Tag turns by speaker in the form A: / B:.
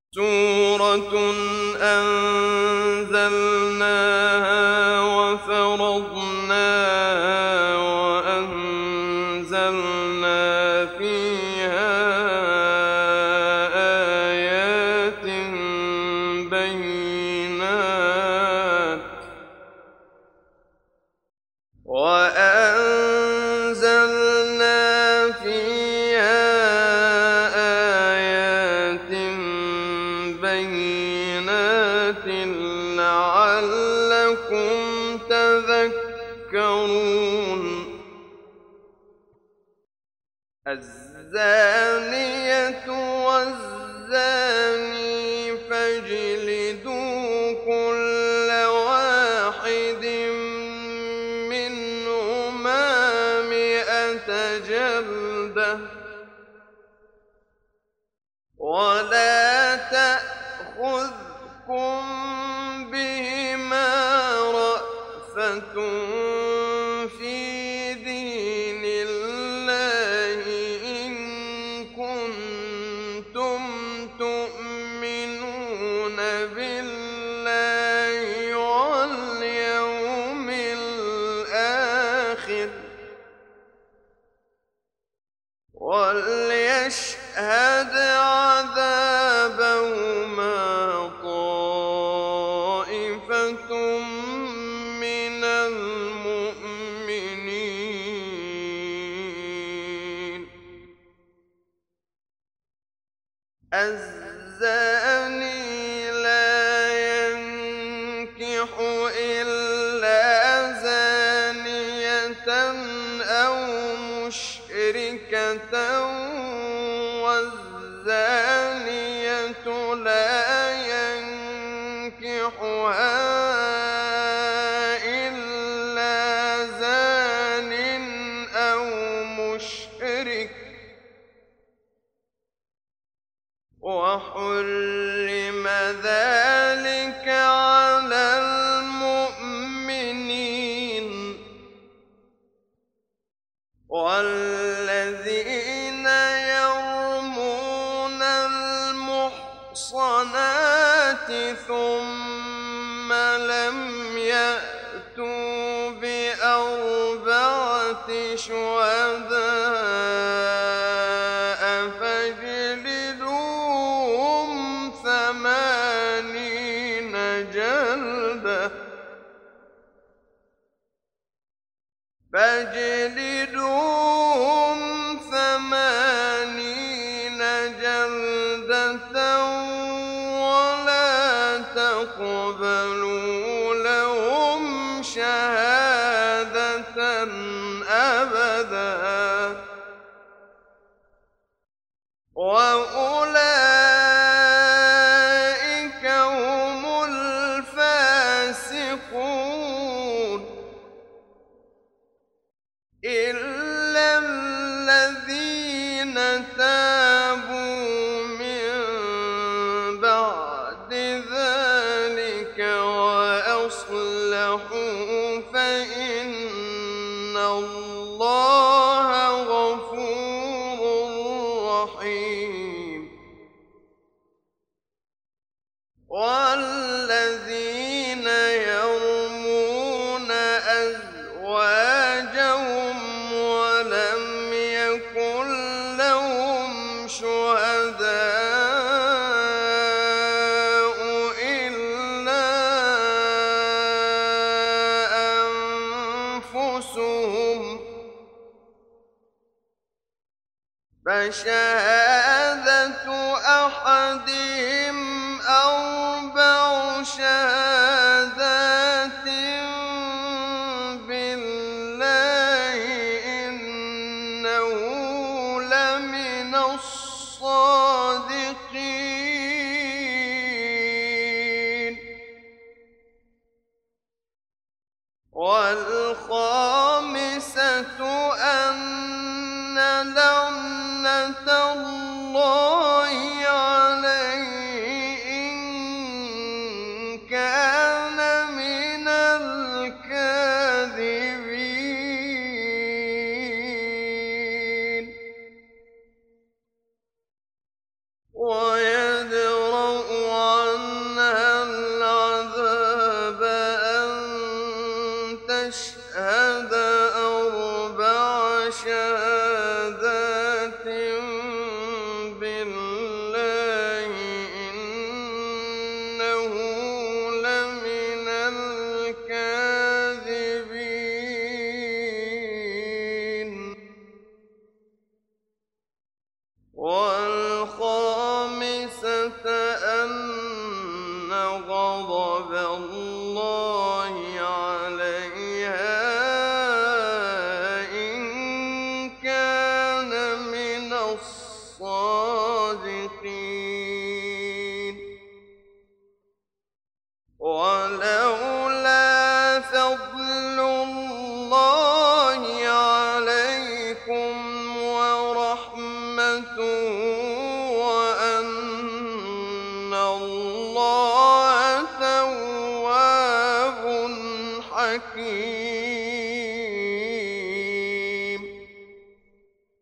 A: سورة أنزلناها وفرضناها وأنزلنا فيها آيات بينات لعلكم تذكرون. الزانية والزاني فاجلدوا كل واحد منهما 100 جلدة ولا تأخذكم بهما رأفة في دين الله إن كنتم تؤمنون بالله واليوم الآخر وليشهد عذابهما طائفة من المؤمنين. الزاني لا ينكح إلا زانية أو مشركة والزانية لا ينكحها إلا زان أو مشرك وحرم ذلك على المؤمنين. والذين يرمون المحصنات ثم لم يأتوا بأربعة شهداء فاجلدوهم 80 جلدة ولا تقبلوا لهم شهادة أبدا وأولئك هم الفاسقون إلا الذين تابوا من بعد ذلك وأصلحوا فإن الله غفور رحيم. والذين يرمون أزواجهم ولم يكن لهم شهداء إلا أنفسهم فشهادة أحدهم 4 شهادات بالله إنه لمن الصادقين. والخامسة أن لعنة الله عليه إن كان من الكاذبين. ويدرأ الخَّامِسَةَ أَنَّ غَضَبَ اللَّهِ عَلَيْهَا إِن كَانَ مِنَ الصَّادِقِينَ وَلَوْلَا فَضْلُ اللَّهِ عَلَيْكُمْ وَرَحْمَتُهُ وَأَنَّ اللَّهَ تَوَّابٌ حَكِيمٌ